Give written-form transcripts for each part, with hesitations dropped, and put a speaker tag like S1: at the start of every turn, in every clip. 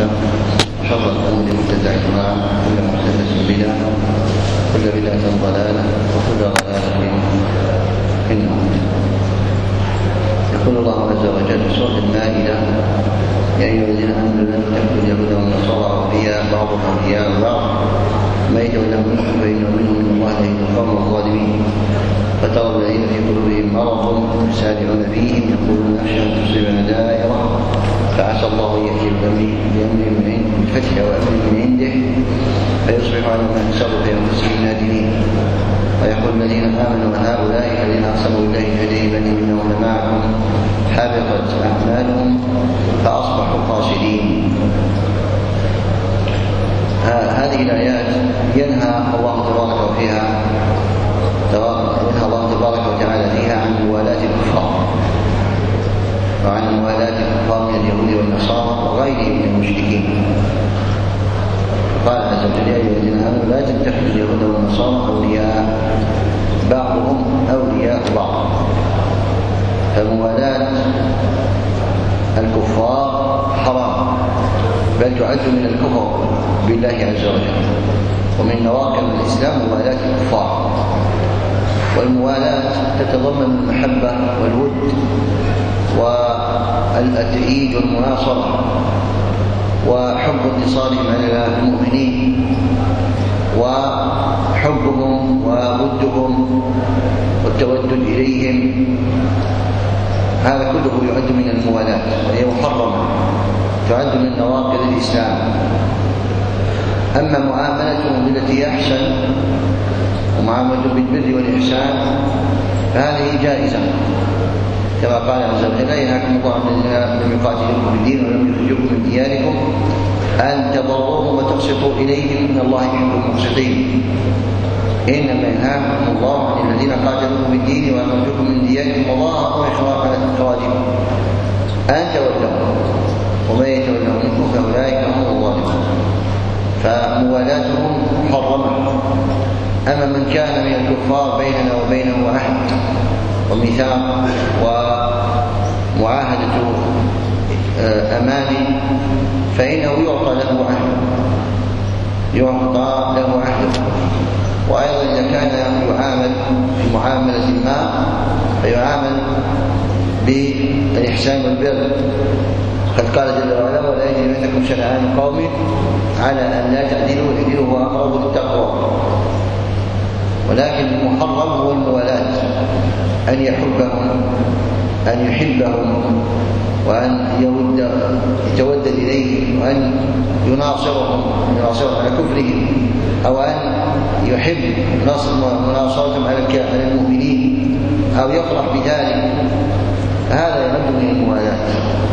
S1: وسلم. شر الأمور محدثاتها، كل محدثة بدعة، كل بدعة ضلالة، وكل ضلالة في النار. يقول الله عز وجل في سورة المائدة: يا أيها الذين آمنوا لا تتخذوا اليهود والنصارى أولياء بعضهم أولياء بعض ومن يتولهم منكم فإنه منهم من الله لا يهدي القوم الظالمين. فترى الذين في قلوبهم مرض يسارعون فيهم يقولون نخشى أن تصيبنا دائرة فعسى الله أن يأتي بأمر من فتح وأمر من عنده فيصبحوا على ما نسوا في أنفسهم نادمين. ويقول الذين آمنوا هؤلاء الذين أقسموا بالله جهد إنهم لمعكم حبطت أعمالهم فأصبحوا خاسرين. هذه الآيات ينهى الله تبارك وتعالى فيها عن موالاة الكفار وعن موالاة الكفار من اليهود والنصارى وغيرهم من المشركين. قال عز وجل: يا أيها الذين آمنوا لا تتخذوا اليهود والنصارى أولياء بعضهم أولياء بعض. فموالاة الكفار حرام، بل تعد من الكفر بالله عز وجل. ومن نواقض الإسلام موالاة الكفار. والموالاة تتضمن المحبة والود والتأييد والمناصرة وحب انتصارهم على المؤمنين وحبهم وودهم والتودد إليهم. هذا كله يعد من الموالاة وهي محرمة، تعد من نواقض الإسلام. أما معاملتهم بالتي أحسن ومعاملتهم بالبر والإحسان فهذه جائزة، كما قال عز وجل: لا ينهاكم الله عن الذين لم يقاتلوكم في الدين ولم يخرجوكم من دياركم أن تبروهم وتقسطوا إليهم إن الله يحب المقسطين. إنما ينهاكم الله عن الذين قاتلوكم في الدين وأخرجوكم من دياركم وظاهروا إخراجكم أن تولوهم ومن يتولهم منكم فأولئك هم الظالمون. فموالاتهم محرمة. أما من كان من الكفار بيننا وبينه عهد وميثاق ومعاهدة أمان فإنه يعطى له عهد. وأيضا إذا كان يعامل في معاملة ما فيعامل بالإحسان والبر. قد قال جل وعلا: ولا يجرمنكم شنآن قوم على أن لا تعدلوا اعدلوا هو أقرب للتقوى. ولكن المحرم هو الموالاة، أن يحبهم وأن يتودد إليهم وأن يناصرهم على كفرهم، أو أن يحب مناصرتهم على المؤمنين أو يفرح بذلك. هذا يعد من الموالاة.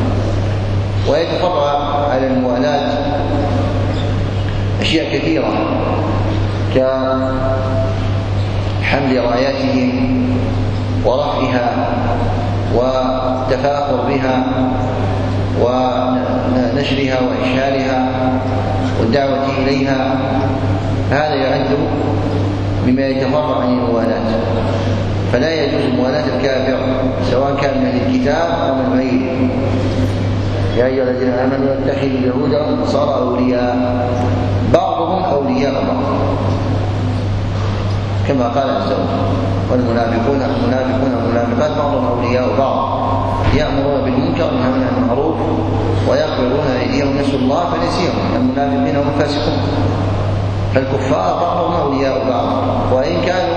S1: ويتفرع على الموالاة أشياء كثيرة كحمل راياتهم ورفعها والتفاخر بها ونشرها وإشهارها والدعوة إليها. هذا يعد مما يتفرع عن الموالاة. فلا يجوز موالاة الكافر سواء كان من الكتاب أو من غيره. يا أيها الذين آمنوا لا تتخذوا اليهود والنصارى أولياء بعضهم أولياء بعض، كما قال عز وجل: والمنافقون والمنافقات بعضهم أولياء بعض يأمرون بالمنكر وينهون عن المعروف ويقبلون أيديهم نسوا الله فنسيهم. المنافقين هم الفاسقون. فالكفار بعضهم أولياء بعض، وإن كانوا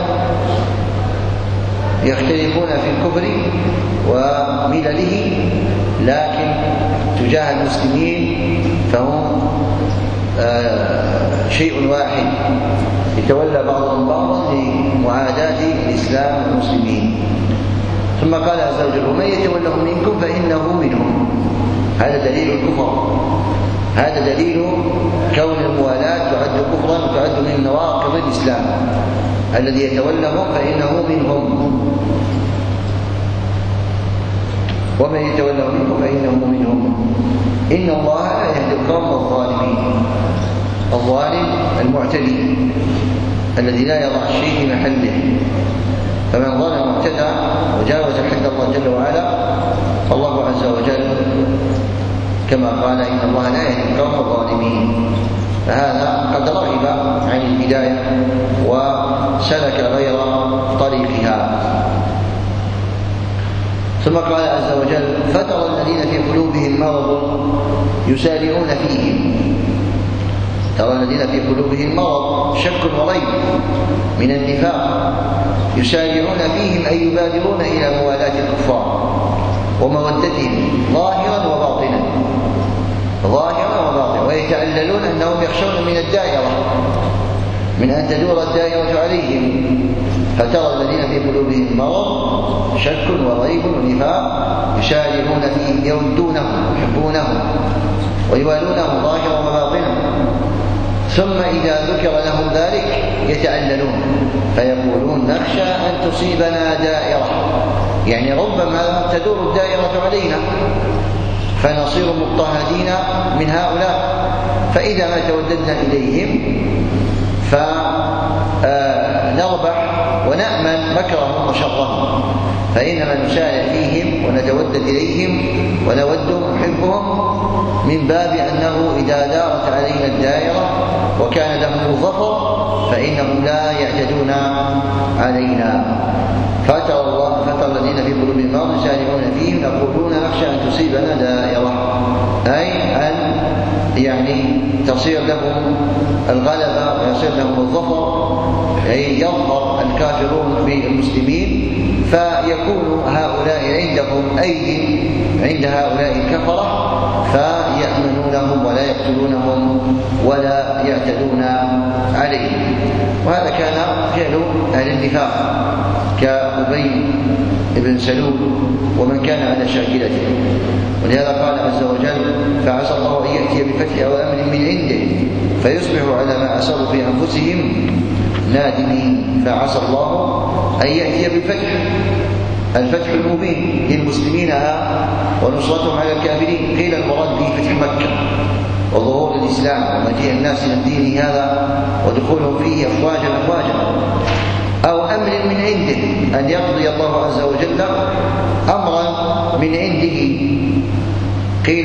S1: يختلفون في الكفر وملله، لكن تجاه المسلمين فهم شيء واحد، يتولى بعضهم بعضا لمعاداة الإسلام والمسلمين. ثم قال عز وجل: ومن يتولهم منكم فإنه منهم. هذا دليل الكفر، هذا دليل كون الموالاة تعد كفرا وتعد من نواقض الإسلام. الذي يتولهم فإنه منهم، ومن يتولهم منكم فإنه منهم. إن الله لا يهدي القوم الظالمين. الظالم المعتدي الذي لا يضع الشيء في محله. فمن ظلم واعتدى وجاوز حد الله جل وعلا فالله عز وجل كما قال إن الله لا يهدي القوم الظالمين. فهذا قد رغب عن الهداية وسلك غير طريقها. ثم قال عز وجل: فترى الذين في قلوبهم مرض يسارعون فيهم. ترى الذين في قلوبهم مرض، شك وريب من النفاق، يسارعون فيهم أي يبادرون إلى موالاة الكفار ومودتهم ظاهرا وباطنا، ويتعللون أنهم يخشون من الدائرة، من أن تدور الدائرة عليهم. فترى الذين في قلوبهم مرض، شك وريب ونفاق، يسارعون فيهم، يودونهم، يحبونهم ويوالونهم ظاهرا وباطنا. ثم إذا ذكر لهم ذلك يتعللون فيقولون: نخشى أن تصيبنا دائرة، يعني ربما تدور الدائرة علينا فنصير مضطهدين من هؤلاء، فإذا ما توددنا إليهم فنربح ونأمن مكرهم وشرهم، فإنما نسارع فيهم ونتودد إليهم ونودهم ونحبهم من باب أنه إذا دارت علينا الدائرة وكان لهم الظفر فإنهم لا يعتدون علينا. فترى الذين في قلوبهم مرض يسارعون فيهم يقولون: نخشى أن تصيبنا دائرة، أي أن تصير لهم الغلبة ويصير لهم الظفر، أي يظهر الكافرون بالمسلمين فيكون هؤلاء عندهم أيدي عند هؤلاء الكفرة فيأمنونهم ولا يقتلونهم ولا يعتدون عليهم. وهذا كان فعل أهل النفاق كأبي بن سلول ومن كان على شاكلته. ولهذا قال عز وجل: فعسى الله أن يأتي بفتح أو أمر من عنده فيصبحوا على ما أسروا في أنفسهم نادمين. فعسى الله أن يأتي بالفتح، الفتح المبين للمسلمين ونصرتهم على الكافرين. قيل المراد به فتح مكة وظهور الإسلام ومجيء الناس إلى الدين هذا ودخولهم فيه أفواجا، أو أمر من عنده، أن يقضي الله عز وجل أمرا من عنده. قيل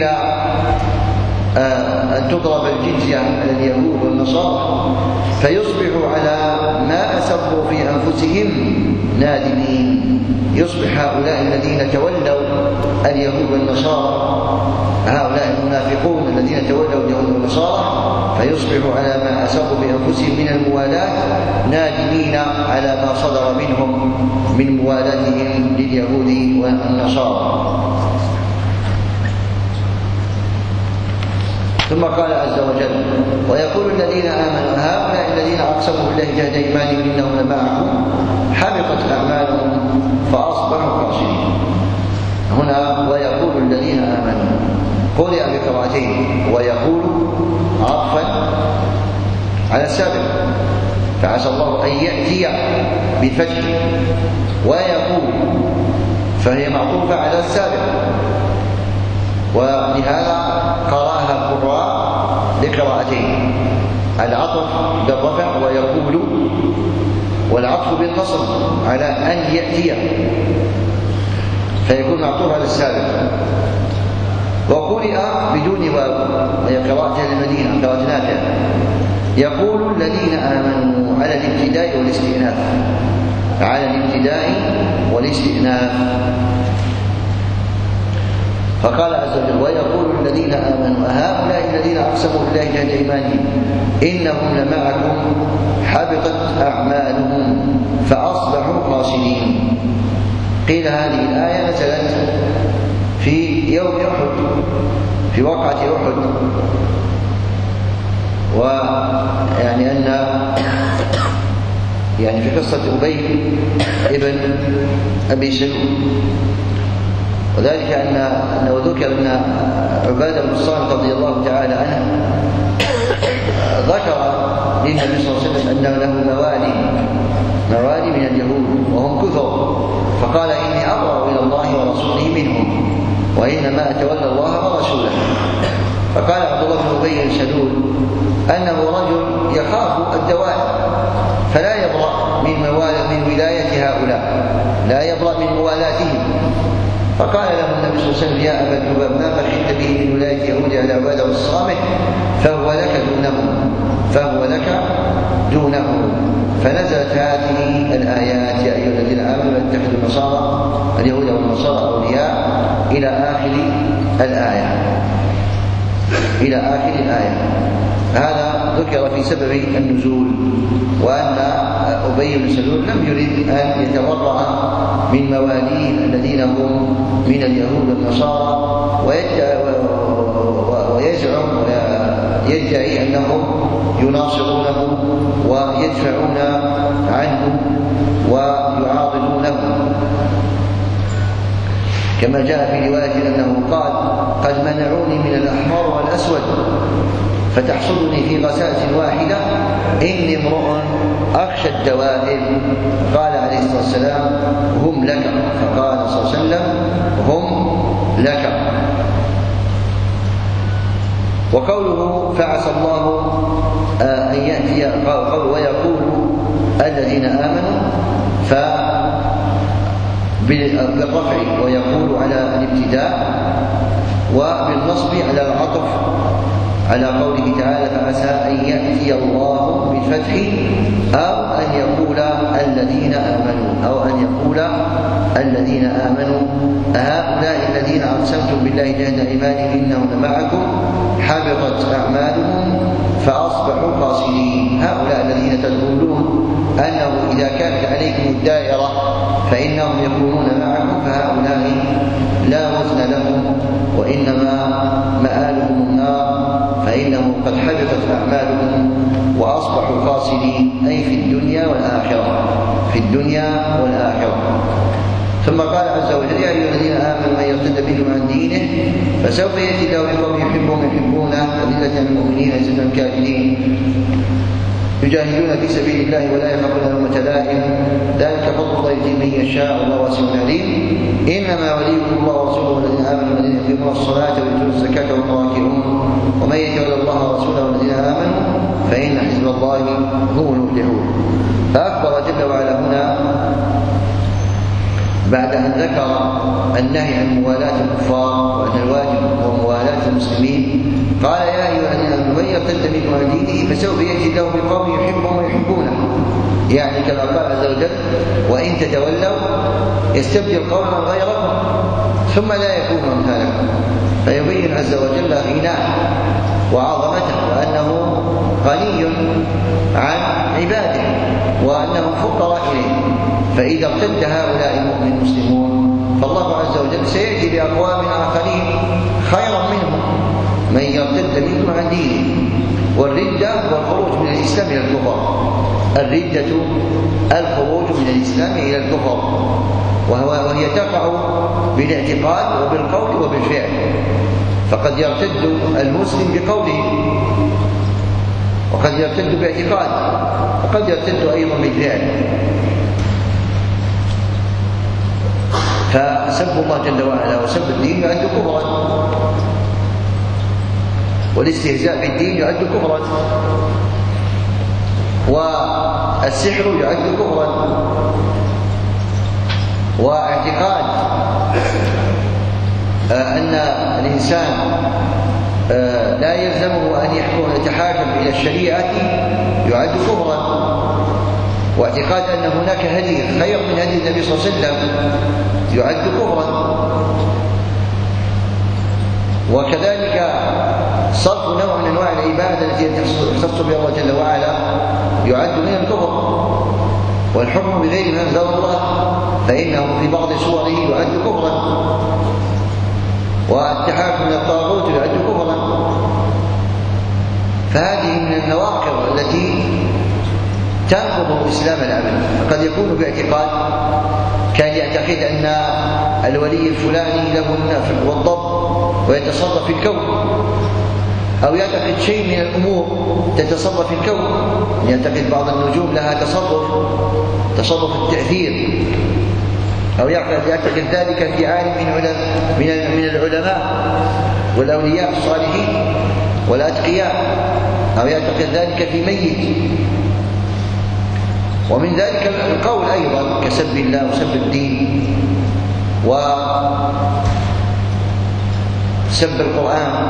S1: أن تضرب الجزية على اليهود والنصارى فيصبحوا على ما أسروا في أنفسهم نادمين. يصبح هؤلاء الذين تولوا اليهود والنصارى، هؤلاء المنافقون الذين تولوا اليهود والنصارى، فيصبحوا على ما أسروا في أنفسهم من الموالاة نادمين على ما صدر منهم من موالاتهم لليهود والنصارى. ثم قال عز وجل: ويقول الذين آمنوا هؤلاء الذين أقسموا بالله جهد أيمانهم إنهم لمعكم حبطت أعمالهم فأصبحوا خاسرين. هنا ويقول الذين آمنوا قرئ بقراءتين: ويقول عطفا على السابق فعسى الله أن يأتي بالفتح، ويقول فهي معطوفة على السابق، ولهذا قرأها القراء لقراءتين: العطف بالرفع ويقول، والعطف بالنصب على أن يأتي فيكون معطوف على السابق. وقرئ بدون واو وهي قراءة المدينة، قراءة نافع: يقول الذين آمنوا على الابتداء والاستئناف، على الابتداء والاستئناف. فقال عز وجل: ويقول الذين آمنوا هؤلاء الذين أقسموا بالله جهد أيمانهم إنهم لمعكم حبطت أعمالهم فأصبحوا خاسرين. قيل هذه الآية نزلت في يوم أحد، في وقعة أحد، أن في قصة أبي ابن أبي سلول. وذلك أنه ذكر أن عبادة بن الصامت رضي الله تعالى عنه ذكر للنبي صلى الله عليه وسلم أن له موالي من اليهود وهم كثر، فقال: إني أبرأ إلى الله ورسوله منهم وإنما أتولى الله ورسوله. فقال عبد الله بن أبي بن سلول أنه رجل يخاف الدوائر فلا يبرأ من ولاية هؤلاء، لا يبرأ من موالاتهم، فقال له النبي صلى الله عليه وسلم: يا أبا الحباب، ما بخلت به من ولاية يهود على عباده الصامت فهو لك دونه. فنزلت هذه الآيات: يا أيها الذين آمنوا لا تتخذوا النصارى اليهود والنصارى أولياء إلى آخر الآية. هذا ذكر في سبب النزول، وأن أبي بن سلول لم يرد أن يتبرأ من مواليه الذين هم من اليهود والنصارى، ويزعم ويدعي أنهم يناصرونه ويدفعون عنه ويعاضدونه، كما جاء في رواية أنه قال: قد منعوني من الأحمر والأسود فتحصدني في غسالة واحدة، إني امرؤ أخشى الدوائر. قال عليه الصلاة والسلام: هم لك. فقال صلى الله عليه وسلم: هم لك. وقوله: فعسى الله أن يأتي، ويقول الذين آمنوا، بالرفع ويقول على الابتداء، وبالنصب على العطف على قوله تعالى: فعسى أن يأتي الله بالفتح، أو أن يقول الذين آمنوا هؤلاء الذين أقسمتم بالله جهد أيمانهم إنهم لمعكم حبطت أعمالهم فأصبحوا خاسرين. هؤلاء الذين تقولون أنه إذا كانت عليكم الدائرة فإنهم يكونون معكم، فهؤلاء لا وزن لهم، وإنما مآلهم النار، فإنهم قد حبطت أعمالهم وأصبحوا خاسرين، أي في الدنيا والآخرة. ثم قال عز وجل: يا أيها الذين آمنوا من يرتد منكم عن دينه فسوف يأتي الله بقوم يحبونه أذلة على المؤمنين عزة على الكافرين يجاهدون في سبيل الله ولا يخافون لومة لائم، ذلك فضل الله يؤتيه من يشاء والله واسع عليم. إنما وليكم الله ورسوله والذين آمنوا والذين يقيمون الصلاة ويؤتون الزكاة وهم راكعون، ومن يتول الله ورسوله والذين آمنوا فإن حزب الله هم المفلحون. فأخبر جل وعلا هنا بعد أن ذكر النهي عن موالاة الكفار وأن الواجب هو موالاة المسلمين، قال: يا أيها الذين آمنوا من يرتد منكم عن دينه فسوف يأتي الله بقوم يحبهم ويحبونه، يعني كما قال عز وجل: وإن تتولوا يستبدل قوما غيركم ثم لا يكونوا أمثالكم. فيبين عز وجل غناه وعظمته، وأنه غني عن عباده وأنهم فقراء إليه. فإذا ارتد هؤلاء المؤمنين المسلمون فالله عز وجل سيأتي بأقوام آخرين خيرا منهم، من يرتد منكم عن دينه. والردة هو الخروج من الإسلام إلى الكفر، الردة الخروج من الإسلام إلى الكفر، وهي تقع بالاعتقاد وبالقول وبالفعل. فقد يرتد المسلم بقوله، وقد يرتد باعتقاد، وقد يرتد أيضا بالفعل. فسب الله جل وعلا وسب الدين يعد كفرا، والاستهزاء بالدين يعد كفرا، والسحر يعد كفرا، واعتقاد أن الإنسان لا يلزمه أن يتحاكم إلى الشريعة يعد كفرا، واعتقاد أن هناك هدي خير من هدي النبي صلى الله عليه وسلم يعد كفرا، وكذلك صرف نوع من أنواع العبادة التي يختص بها الله جل وعلا يعد من الكفر، والحكم بغير ما أنزل الله فإنه في بعض صوره يعد كفرا، والتحاكم إلى الطاغوت يعد كفرا. فهذه من النواقض التي تنقض إسلام العبد. قد يكون باعتقاد، كان يعتقد أن الولي الفلاني له النفع والضر ويتصرف في الكون، أو يعتقد شيء من الأمور تتصرف في الكون، يعتقد بعض النجوم لها تصرف التأثير، أو يعتقد ذلك في عالم من العلماء والأولياء الصالحين والأتقياء، أو يعتقد ذلك في ميت. ومن ذلك القول أيضا كسب الله وسب الدين وسب القرآن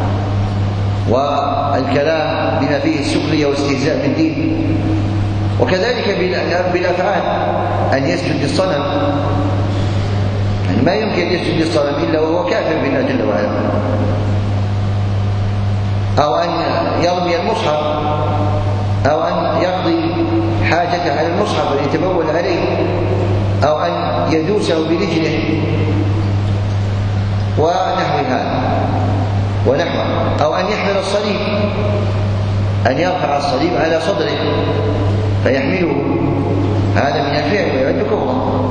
S1: والكلام بما فيه السخرية واستهزاء بالدين. وكذلك بالأفعال، أن يسجد للصنم، يعني ما يمكن أن يسجد للصنم إلا وهو كافر بالله جل وعلا، أو أن يرمي المصحف، أو أن يقضي حاجته على المصحف ويتبول عليه، أو أن يدوسه برجله ونحو هذا ونحوه، أو أن يحمل الصليب، أن يرفع الصليب على صدره فيحمله، هذا من الفعل ويعد كفرا.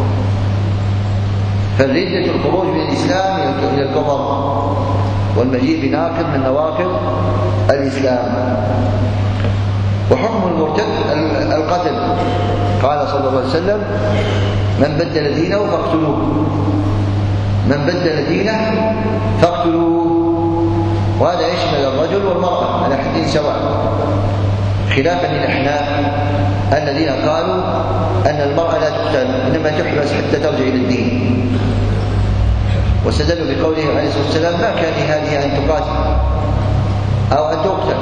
S1: فالردة الخروج من الإسلام إلى الكفر، والمجيء بناقض من نواقض الإسلام. وحكم المرتد القتل، قال صلى الله عليه وسلم: من بدل دينه فاقتلوه، من بدل دينه فاقتلوه. وهذا يشمل الرجل والمرأة على حد سواء، خلافا للأحناف الذين قالوا أن المرأة لا تقتل، إنما تحبس حتى ترجع إلى الدين، واستدلوا بقوله عليه الصلاة والسلام: ما كان لهذه أن تقاتل أو أن تقتل.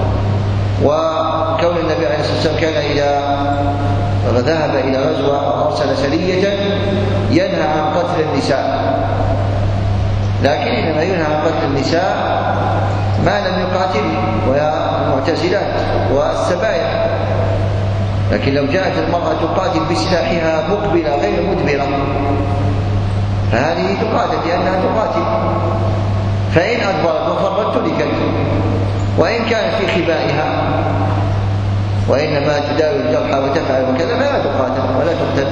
S1: وكون النبي عليه الصلاة والسلام كان إذا ذهب إلى غزوة أو أرسل سرية ينهى عن قتل النساء، لكن إنما ينهى عن قتل النساء ما لم يقاتل، وهي المعتزلات والسبايا. لكن لو جاءت المرأة تقاتل بسلاحها مقبلة غير مدبرة فهذه تقاتل لأنها تقاتل، فإن أدبرت وفرت تركت، وإن كانت في خبائها وإنما تداوي الجرحى وتفعل وكذا فلا تقاتل ولا تقتل.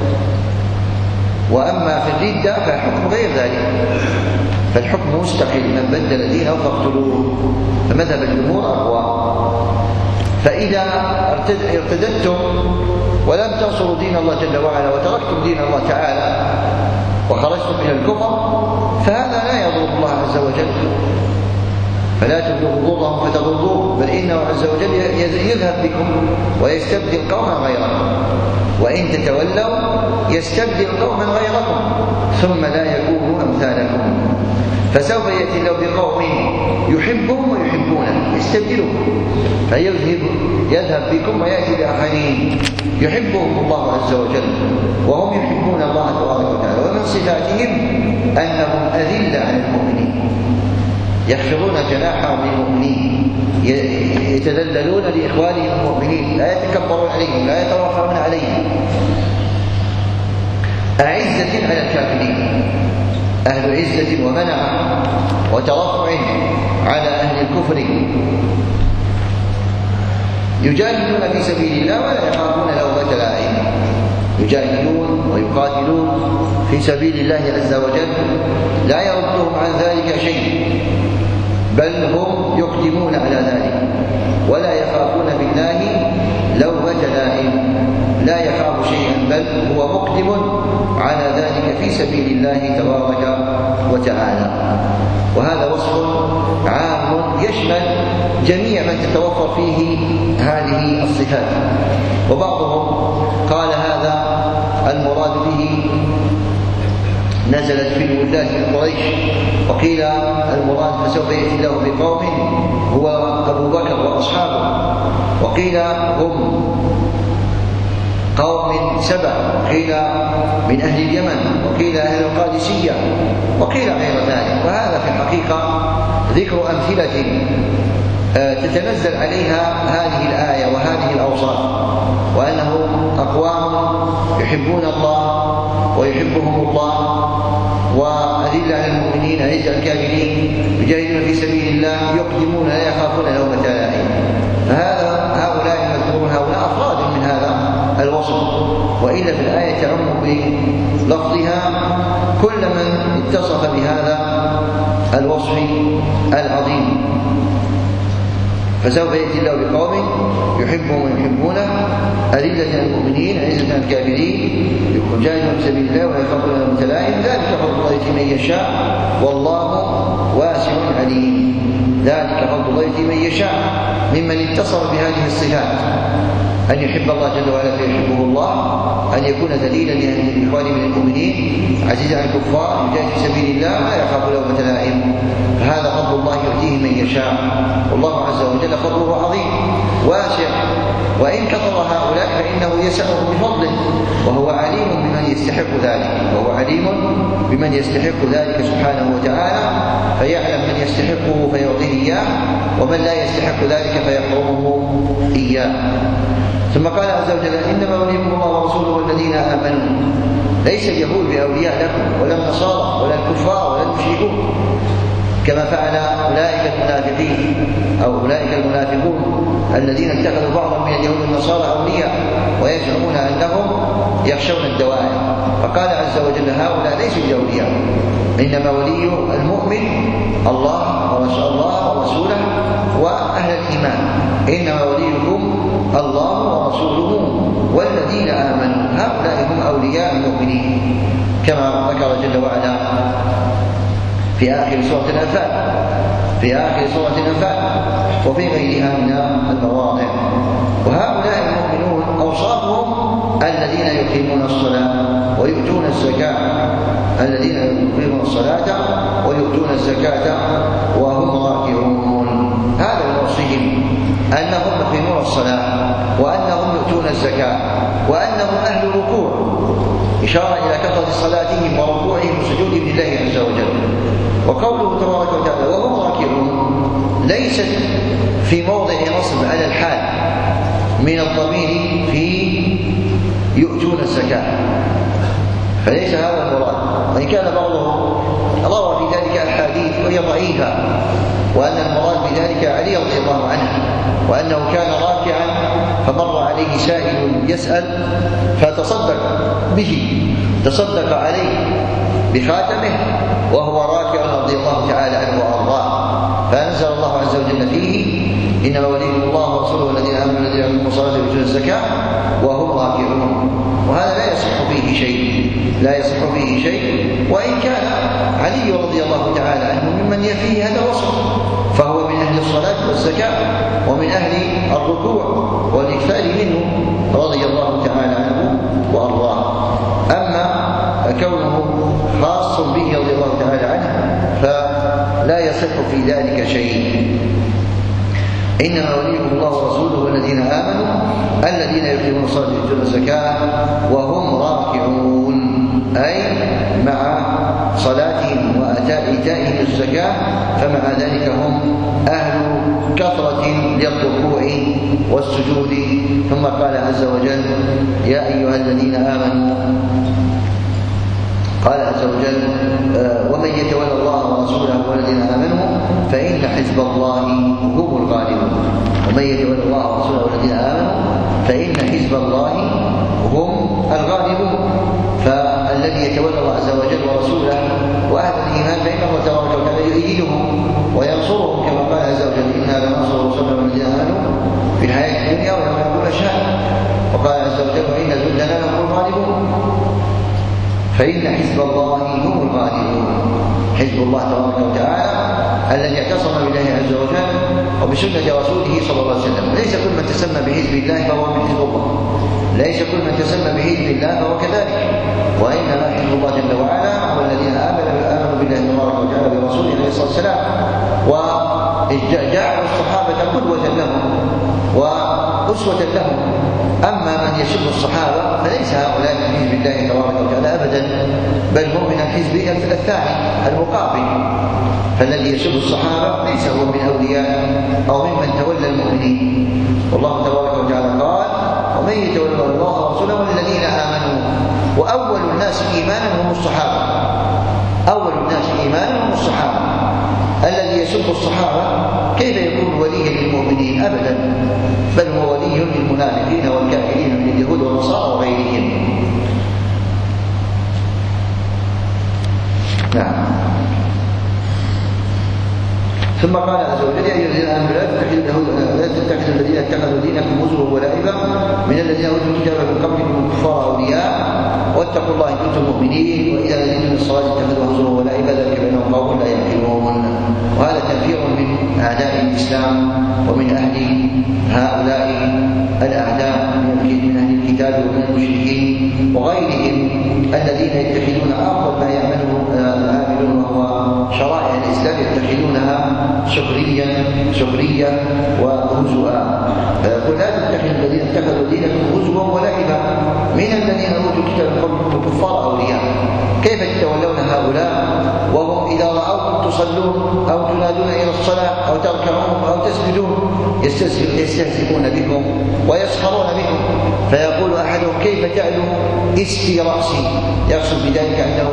S1: وأما في الردة فالحكم غير ذلك، فالحكم مستقل: من بدل دينه فاقتلوه. فمذهب الجمهور أقوى. فإذا ارتدتم ولم تنصروا دين الله جل وعلا وتركتم دين الله تعالى وخرجتم من الكفر فهذا لا يضر الله عز وجل، فلا تبلغوا ضرهم فتضروه، بل إنه عز وجل يذهب بكم ويستبدل قوما غيركم، وإن تتولوا يستبدل قوما غيركم ثم لا يكونوا أمثالكم. فسوف يأتي الله بقوم يحبهم ويحبونه، يستبدلهم، يذهب بكم ويأتي بآخرين يحبهم الله عز وجل وهم يحبون الله تبارك وتعالى. ومن صفاتهم أنهم أذلة على المؤمنين، يخفضون جناحهم للمؤمنين، يتذللون لإخوانهم المؤمنين، لا يتكبرون عليهم، لا يترفعون عليهم. أعزة على الكافرين، أهل عزة ومنعة وترفع على أهل الكفر، يجاهدون في سبيل الله ولا يخافون لومة لائم، يجاهدون ويقاتلون في سبيل الله عز وجل، لا يردهم عن ذلك شيء، بل هم يقدمون على ذلك، ولا يخافون بالله لومة لائم، لا يخاف شيئا بل هو مقدم على ذلك في سبيل الله تبارك وتعالى. وهذا وصف عام يشمل جميع من تتوفر فيه هذه الصفات. وبعضهم قال هذا المراد به نزلت في الولاة من قريش، وقيل المراد فسوف يأتي الله بقوم هو أبو بكر وأصحابه، وقيل هم قوم سبع، قيل من أهل اليمن، وقيل أهل القادسية، وقيل غير ذلك. وهذا في الحقيقة ذكر أمثلة تتنزل عليها هذه الآية وهذه الأوصاف، وأنهم أقوام يحبون الله ويحبهم الله، وأذل على المؤمنين عز الكافرين، يجاهدون في سبيل الله، يقدمون لا يخافون لومة لائم. هؤلاء المذكورون هؤلاء أفراد من هذا الوصف، وإلا في الآية تعم بلفظها كل من اتصف بهذا الوصف العظيم. فسوف يأتي الله بقوم يحبهم ويحبونه، أذلة على المؤمنين عزة على الكافرين، يجاهدون في سبيل الله ولا يخافون لومة لائم، ذلك فضل الله يؤتيه من يشاء والله واسع عليم. ذلك فضل الله يؤتيه من يشاء ممن اتصف بهذه الصفات: أن يحب الله جل وعلا فيحبه الله، أن يكون ذليلا لإخوانه من المؤمنين، عزيزا على الكفار، يجاهد في سبيل الله لا يخاف لومة لائم. فهذا فضل الله يؤتيه من يشاء، والله عز وجل فضله عظيم واسع، وإن كثر هؤلاء فإنه يسعهم بفضله، وهو عليم بمن يستحق ذلك، وهو عليم بمن يستحق ذلك سبحانه وتعالى، فيعلم من يستحقه فيعطيه إياه، ومن لا يستحق ذلك فيحرمه إياه. ثم قال عز وجل: إنما وليكم الله ورسوله والذين آمنوا. ليس اليهود بأولياء لكم، ولا النصارى، ولا الكفار، ولا المشركون، كما فعل أولئك المنافقين أو أولئك المنافقون الذين اتخذوا بعضا من اليهود والنصارى أولياء ويزعمون أنهم يخشون الدوائر. فقال عز وجل: هؤلاء ليسوا بأولياء، إنما ولي المؤمن الله ورسوله وأهل الإيمان. إنما وليكم الله ورسوله والذين آمنوا، هؤلاء هم أولياء المؤمنين، كما ذكر جل وعلا في آخر سورة الأنفال وفي غيرها من المواضع. وهؤلاء المؤمنون أوصافهم: الذين يقيمون الصلاة ويؤتون الزكاة وهم راكعون. هذا من وصفهم، أنهم يقيمون الصلاة، وأنهم يؤتون الزكاة، وأنهم أهل ركوع، إشارة إلى كثرة صلاتهم وركوعهم وسجودهم لله عز وجل. وقوله تبارك وتعالى: وهم راكعون، ليست في موضع نصب على الحال من الضمير في يؤتون الزكاة، فليس هذا المراد، وإن كان بعضهم روى في ذلك أحاديث وهي ضعيفة، وأن المراد بذلك علي رضي الله عنه، وأنه كان راكعا فمر عليه سائل يسأل تصدق عليه بخاتمه وهو راكع رضي الله تعالى عنه وأرضاه، فأنزل الله عز وجل فيه: إنما وليكم الله ورسوله والذين آمنوا الذين يقيمون الصلاة ويؤتون الزكاة وهم راكعون. وهذا لا يصح فيه شيء، وإن كان علي رضي الله تعالى عنه ممن يفيه هذا الوصف، فهو من أهل الصلاة والزكاة ومن أهل الركوع والإكثار منه رضي الله تعالى عنه وأرضاه. أما كونه خاص به رضي الله تعالى عنه فلا يصح في ذلك شيء. إنما وليكم الله ورسوله والذين آمنوا الذين يقيمون الصلاة ويؤتون الزكاة وهم راكعون، أي مع صلاتهم وإيتائهم الزكاة، فمع ذلك هم أهل كثرة للركوع والسجود. ثم قال عز وجل: يا أيها الذين آمنوا، قال عز وجل: ومن يتولى الله ورسوله والذين آمنوا فإن حزب الله هم الغالبون. ومن يتولى الله ورسوله والذين آمنوا فإن حزب الله هم الغالبون. فالذي يتولى الله عز وجل ورسوله وأهل الإيمان فإن الله تبارك وتعالى يؤيدهم وينصرهم، كما قال عز وجل: إنا لننصر رسلنا والذين آمنوا في الحياة الدنيا ويوم يقوم الأشهاد. وقال عز وجل: وإن جندنا لهم الغالبون. فإن حزب الله هم الغالبون، حزب الله تبارك وتعالى الذي اعتصم بالله عز وجل وبسنة رسوله صلى الله عليه وسلم. ليس كل من تسمى بحزب الله فهو من حزب الله، ليس كل من تسمى بحزب الله فهو كذلك، وإنما حزب الله جل وعلا هو الذين آمنوا بالله تبارك وتعالى برسوله عليه الصلاة والسلام، وجعلوا الصحابة قدوة لهم وأسوة لهم. أما من يسب الصحابة فليس هؤلاء من حزب الله تبارك وتعالى أبدا، بل هم من الحزب الثاني المقابل. فالذي يسب الصحابة ليس هو من أولياء أو ممن تولى المؤمنين. والله تبارك وتعالى قال: ومن يتولى الله ورسوله والذين آمنوا. وأول الناس إيمانا هم الصحابة، أول الناس إيمانا هم الصحابة. الذي يسب الصحابة كيف يكون وليا للمؤمنين؟ أبدا، بل هو ولي للمنافقين والكافرين من اليهود والنصارى وغيرهم. نعم. ثم قال عز وجل: يا أيها الذين آمنوا لا تتخذوا الذين اتخذوا دينكم هزوا ولعبا من الذين أوتوا الكتاب من قبلكم الكفار أولياء واتقوا الله إن كنتم مؤمنين وإذا ناديتم للصلاة اتخذوها هزوا ولعبا ذلك بأنهم قوم لا يعقلون. وهذا تنفير من أعداء الإسلام ومن أهل هؤلاء الأعداء من أهل الكتاب ومن المشركين وغيرهم الذين يتخذون أفضل ما يعمله العاملون وهو شرائع الإسلام يتخذونها سخرية وهزؤا. فيقول لا تتخذوا الذين اتخذوا دينكم هزوا ولعبا من الذين أوتوا الكتاب من قبلكم الكفار أولياء. كيف تتولون هؤلاء وهم إذا رأوكم تصلون أو تنادون إلى الصلاة أو تركعون أو تسجدون يستهزئون بكم ويسخرون بكم. فيقول أحدهم كيف تعلو إسفي رأسي، يقصد بذلك أنه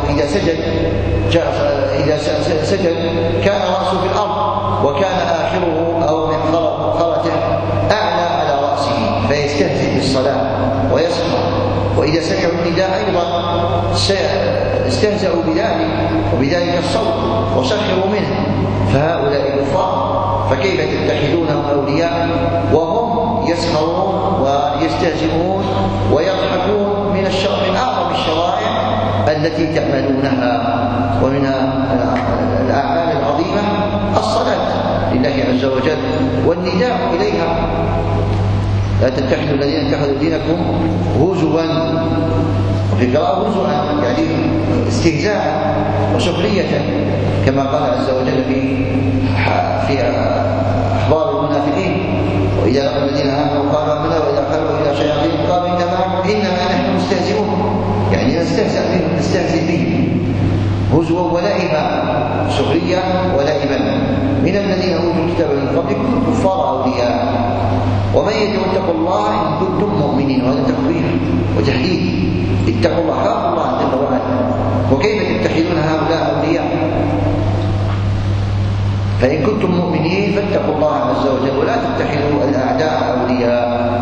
S1: إذا سجد كان رأسه في الأرض وكان آخره أو مؤخرته أعلى على رأسه فيستهزئ بالصلاة ويسخر. وإذا سمعوا النداء أيضا استهزأوا بذلك الصوت وسخروا منه. فهؤلاء كفار، فكيف تتخذونهم أولياء وهم يسخرون ويستهزئون ويضحكون من أعظم الشرائع التي تعملونها. ومنها الأعمال العظيمة الصلاة لله عز وجل والنداء إليها. لا تتخذوا الذين اتخذوا دينكم هزوا، وفي قراءة هزوا يعني استهزاء وسخرية كما قال عز وجل في أخبار المنافقين وإذا لقوا الذين آمنوا قالوا آمنا وإذا خلوا إلى شياطين قالوا إنما نحن مستهزئون، يعني نستهزئ بهم هزوا ولعبا، سخرية ولعبا من الذين أوتوا الكتاب من قبلكم الكفار أولياء ومن يتقوا الله إن كنتم مؤمنين. وهذا تخويف وتهديد. اتقوا الله، خافوا الله جل وعلا. وكيف تتخذون هؤلاء أولياء؟ فإن كنتم مؤمنين فاتقوا الله عز وجل ولا تتخذوا الأعداء أولياء.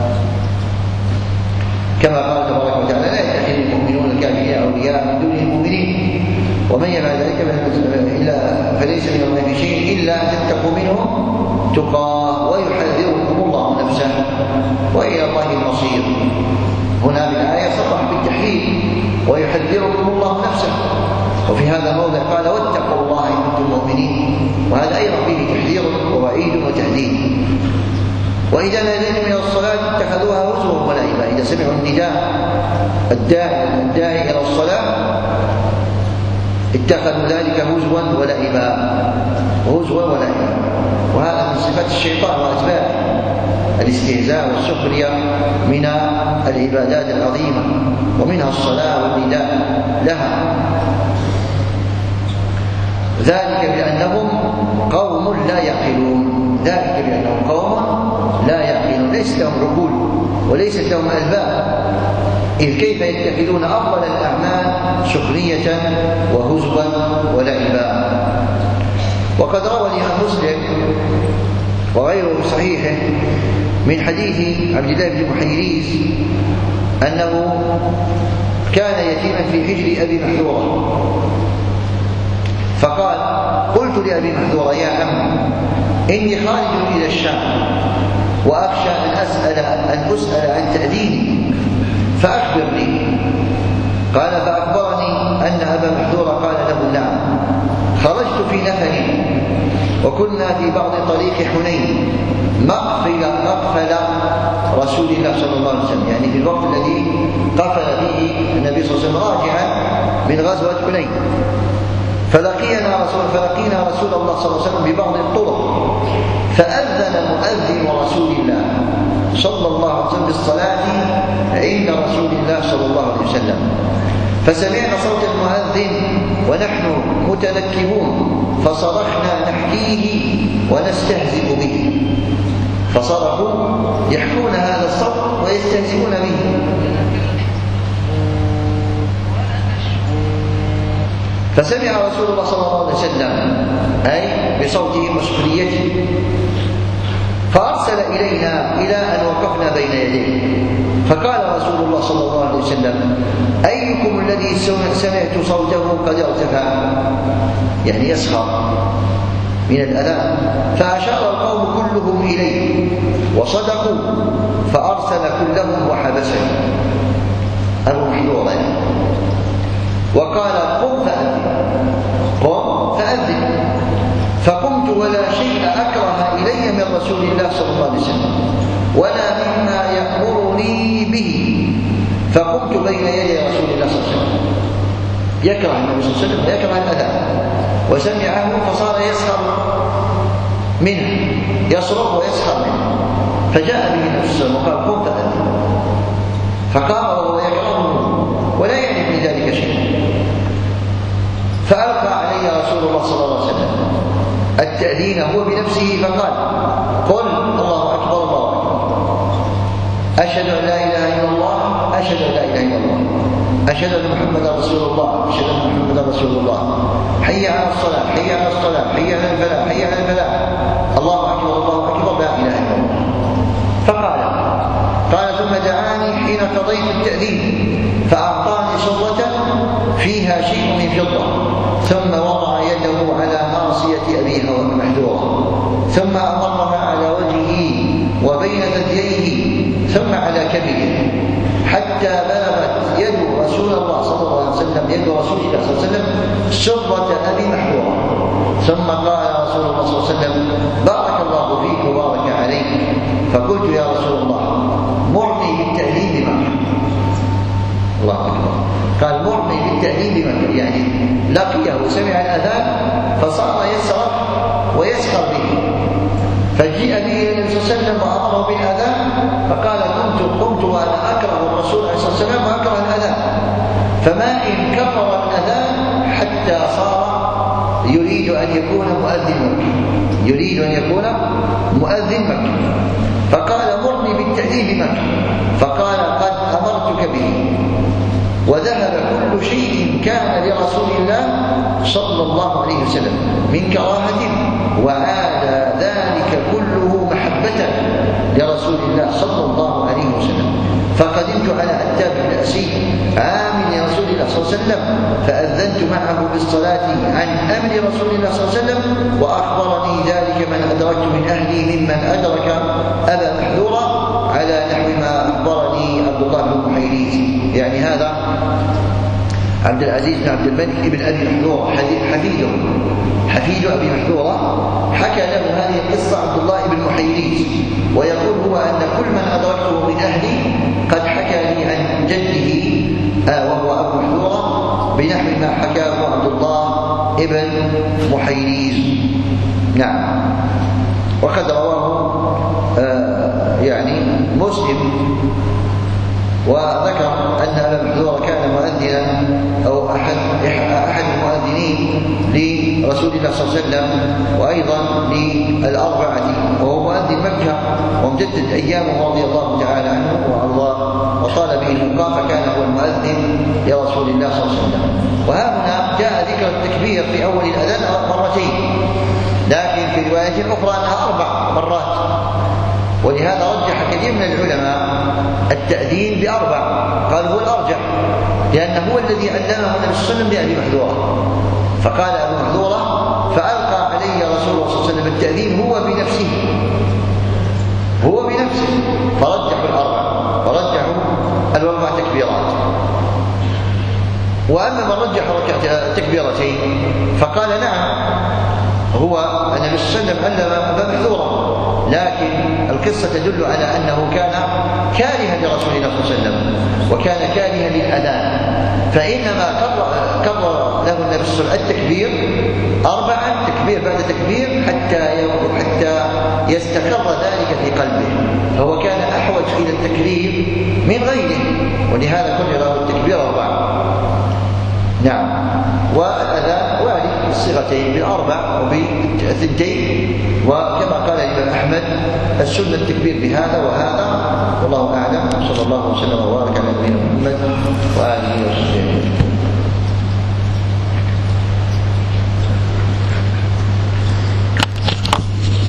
S1: كما قال تبارك وتعالى لا يتخذ المؤمنون الكافرين أولياء من دون المؤمنين ومن يفعل ذلك فليس من الله في شيء إلا أن تتقوا منهم تقاه ويحذركم الله نفسه وإلى الله المصير. هنا بالآية صرح بالتحذير ويحذركم الله نفسه، وفي هذا الموضع قال واتقوا الله إن كنتم مؤمنين، وهذا أيضا فيه تحذير ووعيد وتهديد. وإذا ناديتم إلى الصلاة اتخذوها هزوا ولعبا. إذا سمعوا النداء الداعي إلى الصلاة اتخذوا ذلك هزوا ولعبا. وهذا من صفات الشيطان وأتباعه الاستهزاء والسخرية من العبادات العظيمة ومنها الصلاة والنداء لها. ذلك بأنهم قوم لا يعقلون، ليس لهم عقول وليست لهم ألباب. إذ كيف يتخذون أفضل الأعمال سخرية وهزوا ولعبا. وقد روى الإمام مسلم وغيره صحيحه من حديث عبد الله بن محيريز أنه كان يتيما في حجر أبي محذورة، فقال قلت لأبي محذورة يا عم إني خارج إلى الشام وأخشى أن أسأل عن تأذيني فأخبرني. قال فأخبرني أن أبا محذورة قال له نعم خرجت في نفر وكنا في بعض طريق حنين مقفل رسول الله صلى الله عليه وسلم، يعني في الوقت الذي قفل فيه النبي صلى الله عليه وسلم راجعا من غزوة حنين. فلقينا رسول الله صلى الله عليه وسلم ببعض الطرق فأذن مؤذن رسول الله صلى الله عليه وسلم بالصلاة عند رسول الله صلى الله عليه وسلم، فسمعنا صوت المؤذن ونحن متنكبون فصرخنا نحكيه ونستهزئ به. فصرخوا يحكون هذا الصوت ويستهزئون به. فسمع رسول الله صلى الله عليه وسلم أي بصوته وسخريته فأرسل إلينا إلى أن وقفنا بين يديه. فقال رسول الله صلى الله عليه وسلم أيكم الذي سمعت صوته قد ارتفع، يعني يسخر من الأذان. فأشار القوم كلهم إليه وصدقوا فأرسل كلهم وحبسه. أبو محذورة يعني. وقال قم فأذن، قم فأذن. فقمت ولا شيء أكره إلي من رسول الله صلى الله عليه وسلم ولا مما يأمرني به. فقمت بين يدي رسول الله صلى الله عليه وسلم، يكره النبي صلى الله عليه وسلم ويكره الأذان، وسمعه فصار يسخر منه، يصرخ ويسخر منه، فجاء به النبي صلى الله عليه وسلم وقال قم فأذن، فقام وهو يكرهه ولا يعرف من ذلك شيء. فألقى علي رسول الله صلى الله عليه وسلم التأذين هو بنفسه فقال قل الله أكبر الله أكبر، أشهد أن لا إله إلا الله، أشهد أن لا إله إلا الله، أشهد أن محمدا رسول الله، أشهد أن محمدا رسول الله، حي على الصلاة، حي على الصلاة، حي على الفلاح، حي على الفلاح، الله أكبر الله أكبر، لا إله إلا الله. قال ثم دعاني حين قضيت التأذين فأعطاني صرة فيها شيء من فضة، ثم وضع يده على ناصية أبي محذورة، ثم أمرها على وجهه وبين ثدييه ثم على كبده، حتى بلغت يد رسول الله صلى الله عليه وسلم، يد رسول الله صلى الله عليه وسلم سرة أبي محذورة. ثم قال رسول الله صلى الله عليه وسلم بارك الله فيك وبارك عليك. فقلت يا رسول الله مرني بالتأذين بمكة. الله أكبر. قال مرني بالتأذين بمكة، يعني لقيه وسمع الأذان فصار يسرح ويسخر به، فجيء به الى النبي صلى الله عليه وسلم وامره بالاذان، فقال قمت وانا اكره الرسول عليه الصلاه والسلام واكره الاذان، فما ان كفر الاذان حتى صار يريد ان يكون مؤذن مكه، يريد ان يكون مؤذن مكه. فقال مرني بالتأذين بمكه، فقال قد امرتك به، وذهب كل شيء كان لرسول الله صلى الله عليه وسلم من كراهة، وعاد ذلك كله محبة لرسول الله صلى الله عليه وسلم. فقدمت على عتاب بن أسيد عام رسول الله صلى الله عليه وسلم، فأذنت معه بالصلاة عن أمر رسول الله صلى الله عليه وسلم، وأخبرني ذلك من أدركت من أهلي ممن أدرك أبا محذورة على نحو ما أخبرني عبد الله بن محيريز. يعني هذا عبد العزيز بن عبد الملك ابن أبي محذورة حفيد أبي محذورة، حكى له هذه القصة عبد الله بن محيريز، ويقول هو أن كل من أدركته من أهلي قد حكى لي عن جده وهو أبو محذورة بنحو ما حكاه عبد الله ابن محيريز. نعم. وقد رواه يعني مسلم، وذكر أن أبا محذورة كان مؤذنا أو أحد المؤذنين لرسول الله صلى الله عليه وسلم، وأيضا للأربعة، وهو مؤذن مكة وامتدت أيامه رضي الله تعالى عنه وأرضاه، وطال به البقاء، فكان هو المؤذن لرسول الله صلى الله عليه وسلم. وهنا جاء ذكر التكبير في أول الأذان مرتين، لكن في رواية أخرى أنها 4 مرات، ولهذا رجح كثير من العلماء التأذين ب4، قال هو الأرجح، لأنه هو الذي علمه النبي صلى الله عليه وسلم لأبي محذورة. فقال أبو محذورة فألقى علي رسول الله صلى الله عليه وسلم التأذين هو بنفسه، فرجحوا ال4 تكبيرات. وأما من رجح تكبيرتين فقال نعم، هو النبي صلى الله عليه وسلم علم أبا محذورة، لكن القصة تدل على أنه كان كارها لرسول الله صلى الله عليه وسلم، وكان كارها للأذان، فإنما كرر له النبي صلى الله عليه وسلم التكبير 4 تكبير بعد تكبير حتى يستقر ذلك في قلبه، فهو كان أحوج إلى التكرير من غيره، ولهذا كرر له التكبير 4. نعم. والأذان وارد بالصيغتين ب4 وب2، وكما قال الإمام أحمد السنة التكبير بهذا وهذا، والله أعلم. صلى الله وسلم وبارك على نبينا محمد وآله وصحبه.